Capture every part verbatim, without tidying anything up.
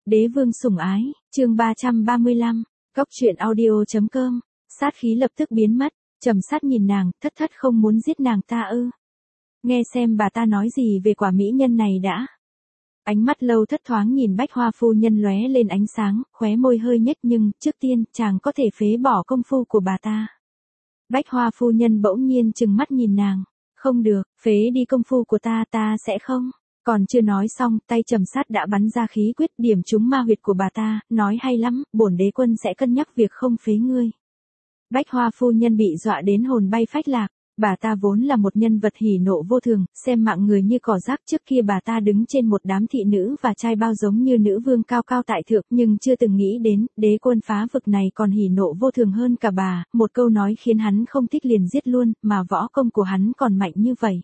Đế vương sủng ái, chương ba trăm ba mươi lăm, Cốc truyện audio chấm com, sát khí lập tức biến mất, Trầm Sát nhìn nàng, thất thất không muốn giết nàng ta ư. Nghe xem bà ta nói gì về quả mỹ nhân này đã. Ánh mắt Lâu Thất thoáng nhìn Bách Hoa phu nhân lóe lên ánh sáng, khóe môi hơi nhếch nhưng, trước tiên, chàng có thể phế bỏ công phu của bà ta. Bách Hoa phu nhân bỗng nhiên trừng mắt nhìn nàng, không được, phế đi công phu của ta ta sẽ không. Còn chưa nói xong, tay Trầm Sát đã bắn ra khí quyết điểm trúng ma huyệt của bà ta, nói hay lắm, bổn đế quân sẽ cân nhắc việc không phế ngươi. Bách Hoa phu nhân bị dọa đến hồn bay phách lạc, bà ta vốn là một nhân vật hỉ nộ vô thường, xem mạng người như cỏ rác. Trước kia bà ta đứng trên một đám thị nữ và trai bao giống như nữ vương cao cao tại thượng, nhưng chưa từng nghĩ đến, đế quân phá vực này còn hỉ nộ vô thường hơn cả bà, một câu nói khiến hắn không thích liền giết luôn, mà võ công của hắn còn mạnh như vậy.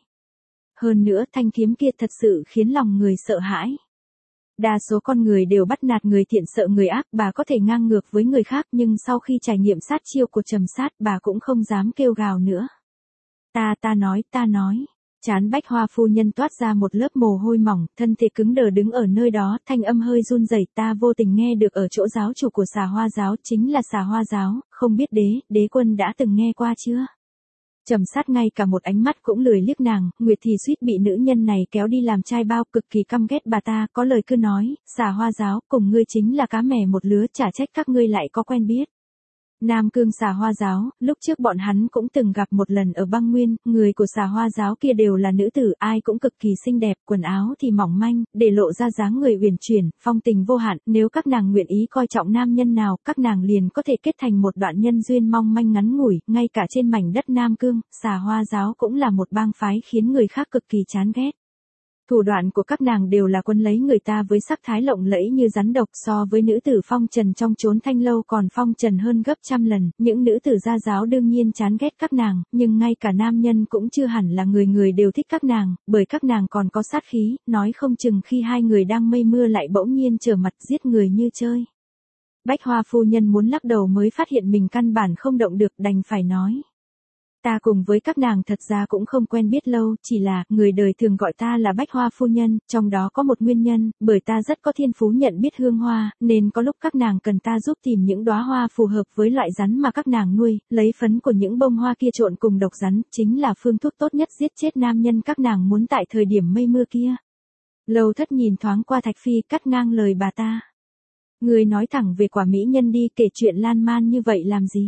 Hơn nữa thanh kiếm kia thật sự khiến lòng người sợ hãi. Đa số con người đều bắt nạt người thiện sợ người ác, bà có thể ngang ngược với người khác nhưng sau khi trải nghiệm sát chiêu của Trầm Sát bà cũng không dám kêu gào nữa. Ta ta nói, ta nói. Chán Bách Hoa phu nhân toát ra một lớp mồ hôi mỏng, thân thể cứng đờ đứng ở nơi đó, thanh âm hơi run rẩy. Ta vô tình nghe được ở chỗ giáo chủ của Xà Hoa giáo, chính là Xà Hoa giáo, không biết đế, đế quân đã từng nghe qua chưa? Trầm Sát ngay cả một ánh mắt cũng lười liếc nàng, Nguyệt thì suýt bị nữ nhân này kéo đi làm trai bao, cực kỳ căm ghét bà ta, có lời cứ nói, Xà Hoa giáo, cùng ngươi chính là cá mè một lứa, chả trách các ngươi lại có quen biết. Nam Cương Xà Hoa giáo, lúc trước bọn hắn cũng từng gặp một lần ở băng nguyên, người của Xà Hoa giáo kia đều là nữ tử, ai cũng cực kỳ xinh đẹp, quần áo thì mỏng manh, để lộ ra dáng người uyển chuyển, phong tình vô hạn, nếu các nàng nguyện ý coi trọng nam nhân nào, các nàng liền có thể kết thành một đoạn nhân duyên mong manh ngắn ngủi, ngay cả trên mảnh đất Nam Cương, Xà Hoa giáo cũng là một bang phái khiến người khác cực kỳ chán ghét. Thủ đoạn của các nàng đều là quấn lấy người ta với sắc thái lộng lẫy như rắn độc, so với nữ tử phong trần trong chốn thanh lâu còn phong trần hơn gấp trăm lần, những nữ tử gia giáo đương nhiên chán ghét các nàng, nhưng ngay cả nam nhân cũng chưa hẳn là người người đều thích các nàng, bởi các nàng còn có sát khí, nói không chừng khi hai người đang mây mưa lại bỗng nhiên trở mặt giết người như chơi. Bách Hoa phu nhân muốn lắc đầu mới phát hiện mình căn bản không động được, đành phải nói. Ta cùng với các nàng thật ra cũng không quen biết lâu, chỉ là, người đời thường gọi ta là Bách Hoa phu nhân, trong đó có một nguyên nhân, bởi ta rất có thiên phú nhận biết hương hoa, nên có lúc các nàng cần ta giúp tìm những đóa hoa phù hợp với loại rắn mà các nàng nuôi, lấy phấn của những bông hoa kia trộn cùng độc rắn, chính là phương thuốc tốt nhất giết chết nam nhân các nàng muốn tại thời điểm mây mưa kia. Lâu Thất nhìn thoáng qua Thạch Phi, cắt ngang lời bà ta. Người nói thẳng về quả mỹ nhân đi, kể chuyện lan man như vậy làm gì?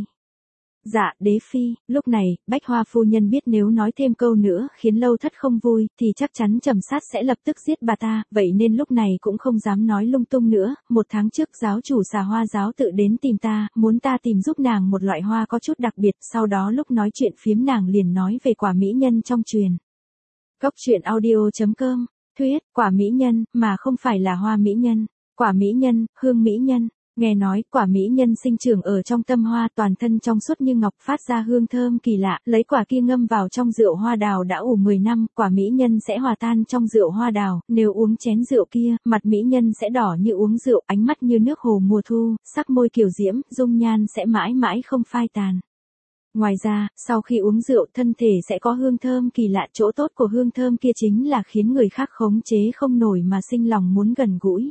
Dạ, đế phi. Lúc này, Bách Hoa phu nhân biết nếu nói thêm câu nữa khiến Lâu Thất không vui, thì chắc chắn Trầm Sát sẽ lập tức giết bà ta, vậy nên lúc này cũng không dám nói lung tung nữa. Một tháng trước giáo chủ Xà Hoa giáo tự đến tìm ta, muốn ta tìm giúp nàng một loại hoa có chút đặc biệt, sau đó lúc nói chuyện phiếm nàng liền nói về quả mỹ nhân trong truyền. Cốc truyện audio chấm com, thuyết, quả mỹ nhân, mà không phải là hoa mỹ nhân, quả mỹ nhân, hương mỹ nhân. Nghe nói, quả mỹ nhân sinh trưởng ở trong tâm hoa, toàn thân trong suốt như ngọc, phát ra hương thơm kỳ lạ, lấy quả kia ngâm vào trong rượu hoa đào đã ủ mười năm, quả mỹ nhân sẽ hòa tan trong rượu hoa đào, nếu uống chén rượu kia, mặt mỹ nhân sẽ đỏ như uống rượu, ánh mắt như nước hồ mùa thu, sắc môi kiều diễm, dung nhan sẽ mãi mãi không phai tàn. Ngoài ra, sau khi uống rượu, thân thể sẽ có hương thơm kỳ lạ, chỗ tốt của hương thơm kia chính là khiến người khác khống chế không nổi mà sinh lòng muốn gần gũi.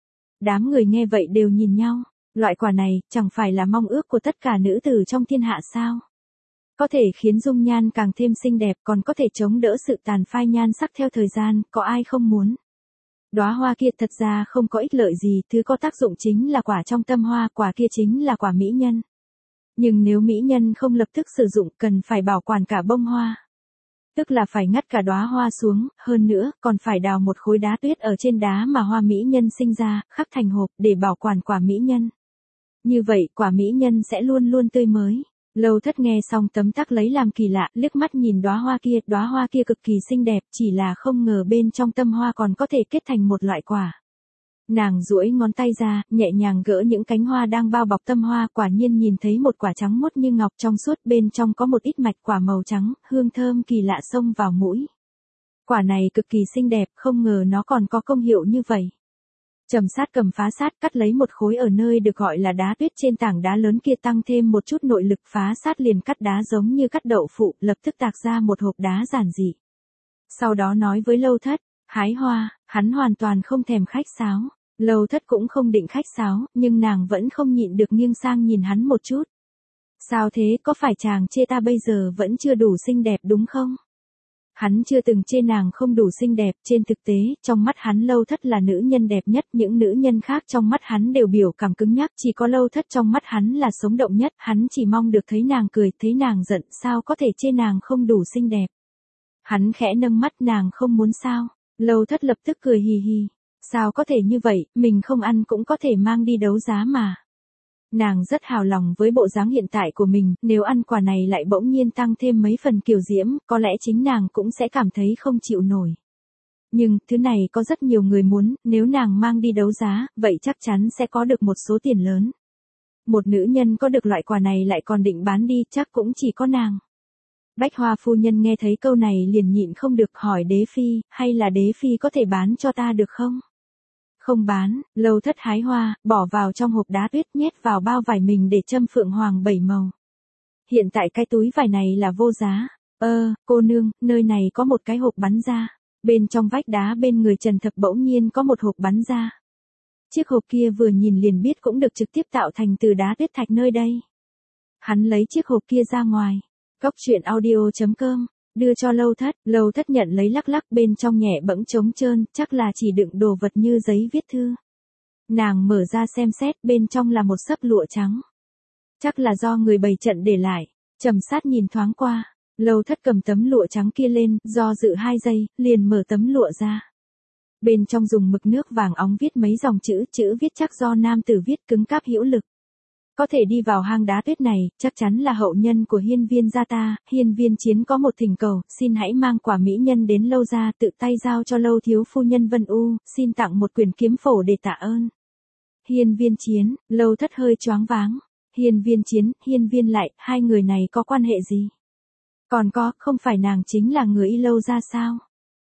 Đám người nghe vậy đều nhìn nhau, loại quả này, chẳng phải là mong ước của tất cả nữ tử trong thiên hạ sao? Có thể khiến dung nhan càng thêm xinh đẹp, còn có thể chống đỡ sự tàn phai nhan sắc theo thời gian, có ai không muốn? Đóa hoa kia thật ra không có ích lợi gì, thứ có tác dụng chính là quả trong tâm hoa, quả kia chính là quả mỹ nhân. Nhưng nếu mỹ nhân không lập tức sử dụng, cần phải bảo quản cả bông hoa. Tức là phải ngắt cả đóa hoa xuống, hơn nữa, còn phải đào một khối đá tuyết ở trên đá mà hoa mỹ nhân sinh ra, khắc thành hộp, để bảo quản quả mỹ nhân. Như vậy, quả mỹ nhân sẽ luôn luôn tươi mới. Lâu Thất nghe xong tấm tắc lấy làm kỳ lạ, liếc mắt nhìn đóa hoa kia, đóa hoa kia cực kỳ xinh đẹp, chỉ là không ngờ bên trong tâm hoa còn có thể kết thành một loại quả. Nàng duỗi ngón tay ra, nhẹ nhàng gỡ những cánh hoa đang bao bọc tâm hoa, quả nhiên nhìn thấy một quả trắng muốt như ngọc, trong suốt, bên trong có một ít mạch quả màu trắng, hương thơm kỳ lạ xông vào mũi. Quả này cực kỳ xinh đẹp, không ngờ nó còn có công hiệu như vậy. Trầm Sát cầm phá sát, cắt lấy một khối ở nơi được gọi là đá tuyết trên tảng đá lớn kia, tăng thêm một chút nội lực, phá sát liền cắt đá giống như cắt đậu phụ, lập tức tạc ra một hộp đá giản dị. Sau đó nói với Lâu Thất, hái hoa, hắn hoàn toàn không thèm khách sáo. Lâu Thất cũng không định khách sáo, nhưng nàng vẫn không nhịn được nghiêng sang nhìn hắn một chút. Sao thế, có phải chàng chê ta bây giờ vẫn chưa đủ xinh đẹp đúng không? Hắn chưa từng chê nàng không đủ xinh đẹp, trên thực tế, trong mắt hắn Lâu Thất là nữ nhân đẹp nhất, những nữ nhân khác trong mắt hắn đều biểu cảm cứng nhắc, chỉ có Lâu Thất trong mắt hắn là sống động nhất, hắn chỉ mong được thấy nàng cười, thấy nàng giận, sao có thể chê nàng không đủ xinh đẹp. Hắn khẽ nâng mắt, nàng không muốn sao? Lâu Thất lập tức cười hì hì. Sao có thể như vậy, mình không ăn cũng có thể mang đi đấu giá mà. Nàng rất hào lòng với bộ dáng hiện tại của mình, nếu ăn quả này lại bỗng nhiên tăng thêm mấy phần kiều diễm, có lẽ chính nàng cũng sẽ cảm thấy không chịu nổi. Nhưng, thứ này có rất nhiều người muốn, nếu nàng mang đi đấu giá, vậy chắc chắn sẽ có được một số tiền lớn. Một nữ nhân có được loại quả này lại còn định bán đi, chắc cũng chỉ có nàng. Bách Hoa phu nhân nghe thấy câu này liền nhịn không được hỏi đế phi, hay là đế phi có thể bán cho ta được không? Không bán. Lâu Thất hái hoa, bỏ vào trong hộp đá tuyết, nhét vào bao vải mình để châm phượng hoàng bảy màu. Hiện tại cái túi vải này là vô giá. Ơ, cô nương, nơi này có một cái hộp bắn ra. Bên trong vách đá bên người Trần Thập bỗng nhiên có một hộp bắn ra. Chiếc hộp kia vừa nhìn liền biết cũng được trực tiếp tạo thành từ đá tuyết thạch nơi đây. Hắn lấy chiếc hộp kia ra ngoài. Cốc truyện audio chấm com, đưa cho Lâu Thất, Lâu Thất nhận lấy lắc lắc, bên trong nhẹ bẫng trống trơn, chắc là chỉ đựng đồ vật như giấy viết thư. Nàng mở ra xem xét, bên trong là một xấp lụa trắng. Chắc là do người bày trận để lại. Trầm Sát nhìn thoáng qua, Lâu Thất cầm tấm lụa trắng kia lên, do dự hai giây, liền mở tấm lụa ra. Bên trong dùng mực nước vàng óng viết mấy dòng chữ, chữ viết chắc do nam tử viết, cứng cáp hữu lực. Có thể đi vào hang đá tuyết này, chắc chắn là hậu nhân của Hiên Viên gia ta. Hiên Viên Chiến có một thỉnh cầu, xin hãy mang quả mỹ nhân đến Lâu gia, tự tay giao cho Lâu thiếu phu nhân Vân U, xin tặng một quyển kiếm phổ để tạ ơn. Hiên Viên Chiến, Lâu Thất hơi choáng váng. Hiên Viên Chiến, Hiên Viên lại, hai người này có quan hệ gì? Còn có, không phải nàng chính là người y Lâu gia sao?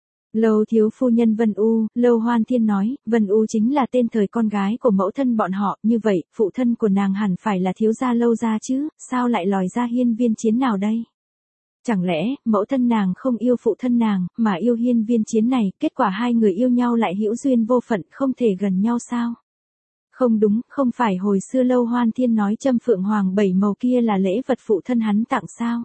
Lâu thiếu phu nhân Vân U, Lâu Hoan Thiên nói, Vân U chính là tên thời con gái của mẫu thân bọn họ, như vậy, phụ thân của nàng hẳn phải là thiếu gia Lâu gia chứ, sao lại lòi ra Hiên Viên Chiến nào đây? Chẳng lẽ, mẫu thân nàng không yêu phụ thân nàng, mà yêu Hiên Viên Chiến này, kết quả hai người yêu nhau lại hữu duyên vô phận, không thể gần nhau sao? Không đúng, không phải hồi xưa Lâu Hoan Thiên nói châm phượng hoàng bảy màu kia là lễ vật phụ thân hắn tặng sao?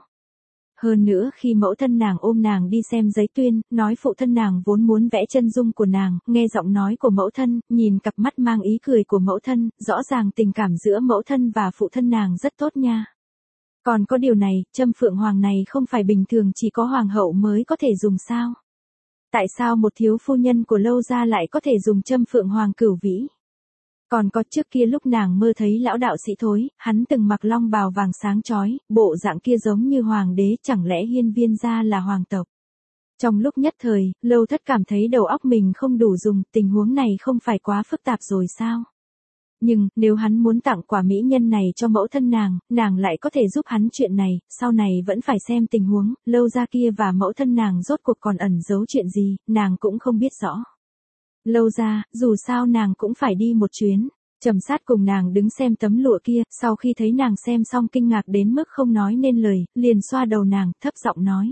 Hơn nữa khi mẫu thân nàng ôm nàng đi xem giấy tuyên, nói phụ thân nàng vốn muốn vẽ chân dung của nàng, nghe giọng nói của mẫu thân, nhìn cặp mắt mang ý cười của mẫu thân, rõ ràng tình cảm giữa mẫu thân và phụ thân nàng rất tốt nha. Còn có điều này, châm phượng hoàng này không phải bình thường chỉ có hoàng hậu mới có thể dùng sao? Tại sao một thiếu phu nhân của Lâu gia lại có thể dùng châm phượng hoàng cửu vĩ? Còn có trước kia lúc nàng mơ thấy lão đạo sĩ Thối, hắn từng mặc long bào vàng sáng chói, bộ dạng kia giống như hoàng đế, chẳng lẽ Hiên Viên gia là hoàng tộc? Trong lúc nhất thời, Lâu Thất cảm thấy đầu óc mình không đủ dùng, tình huống này không phải quá phức tạp rồi sao? Nhưng, nếu hắn muốn tặng quả mỹ nhân này cho mẫu thân nàng, nàng lại có thể giúp hắn chuyện này, sau này vẫn phải xem tình huống, Lâu gia kia và mẫu thân nàng rốt cuộc còn ẩn giấu chuyện gì, nàng cũng không biết rõ. Lâu gia, dù sao nàng cũng phải đi một chuyến. Trầm Sát cùng nàng đứng xem tấm lụa kia, sau khi thấy nàng xem xong kinh ngạc đến mức không nói nên lời, liền xoa đầu nàng, thấp giọng nói.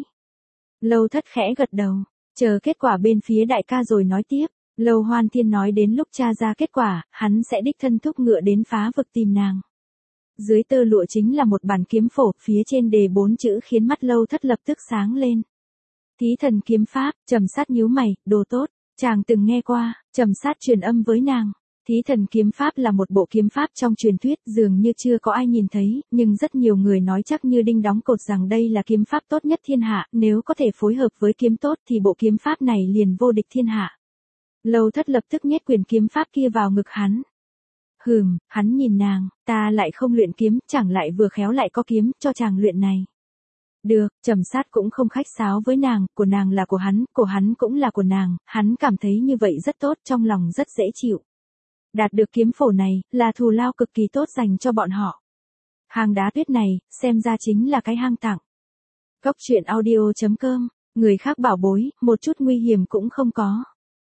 Lâu Thất khẽ gật đầu, chờ kết quả bên phía đại ca rồi nói tiếp. Lâu Hoan Thiên nói đến lúc tra ra kết quả, hắn sẽ đích thân thúc ngựa đến phá vực tìm nàng. Dưới tơ lụa chính là một bản kiếm phổ, phía trên đề bốn chữ khiến mắt Lâu Thất lập tức sáng lên. Thí thần kiếm pháp. Trầm Sát nhíu mày, đồ tốt. Chàng từng nghe qua. Trầm Sát truyền âm với nàng. Thí thần kiếm pháp là một bộ kiếm pháp trong truyền thuyết, dường như chưa có ai nhìn thấy, nhưng rất nhiều người nói chắc như đinh đóng cột rằng đây là kiếm pháp tốt nhất thiên hạ, nếu có thể phối hợp với kiếm tốt thì bộ kiếm pháp này liền vô địch thiên hạ. Lâu Thất lập tức nhét quyền kiếm pháp kia vào ngực hắn. Hừm, hắn nhìn nàng, ta lại không luyện kiếm, chẳng lại vừa khéo lại có kiếm, cho chàng luyện này. Được, Trầm Sát cũng không khách sáo với nàng, của nàng là của hắn, của hắn cũng là của nàng, hắn cảm thấy như vậy rất tốt, trong lòng rất dễ chịu. Đạt được kiếm phổ này, là thù lao cực kỳ tốt dành cho bọn họ. Hang đá tuyết này, xem ra chính là cái hang tặng. Cốc truyện audio chấm com, người khác bảo bối, một chút nguy hiểm cũng không có.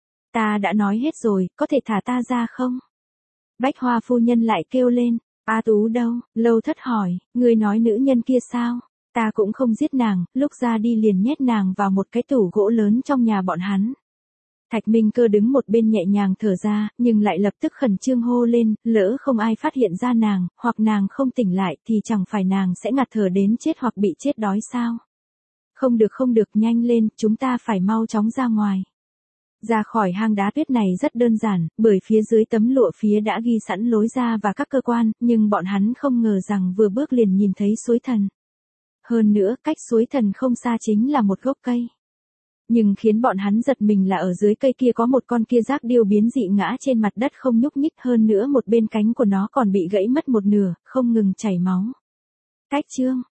Ta đã nói hết rồi, có thể thả ta ra không? Bách Hoa phu nhân lại kêu lên, A Tú đâu? Lâu Thất hỏi, người nói nữ nhân kia sao? Ta cũng không giết nàng, lúc ra đi liền nhét nàng vào một cái tủ gỗ lớn trong nhà bọn hắn. Thạch Minh Cơ đứng một bên nhẹ nhàng thở ra, nhưng lại lập tức khẩn trương hô lên, lỡ không ai phát hiện ra nàng, hoặc nàng không tỉnh lại thì chẳng phải nàng sẽ ngạt thở đến chết hoặc bị chết đói sao? Không được không được, nhanh lên, chúng ta phải mau chóng ra ngoài. Ra khỏi hang đá tuyết này rất đơn giản, bởi phía dưới tấm lụa phía đã ghi sẵn lối ra và các cơ quan, nhưng bọn hắn không ngờ rằng vừa bước liền nhìn thấy suối thần. Hơn nữa, cách suối thần không xa chính là một gốc cây. Nhưng khiến bọn hắn giật mình là ở dưới cây kia có một con kia giác điêu biến dị ngã trên mặt đất không nhúc nhích, hơn nữa một bên cánh của nó còn bị gãy mất một nửa, không ngừng chảy máu. Cách chương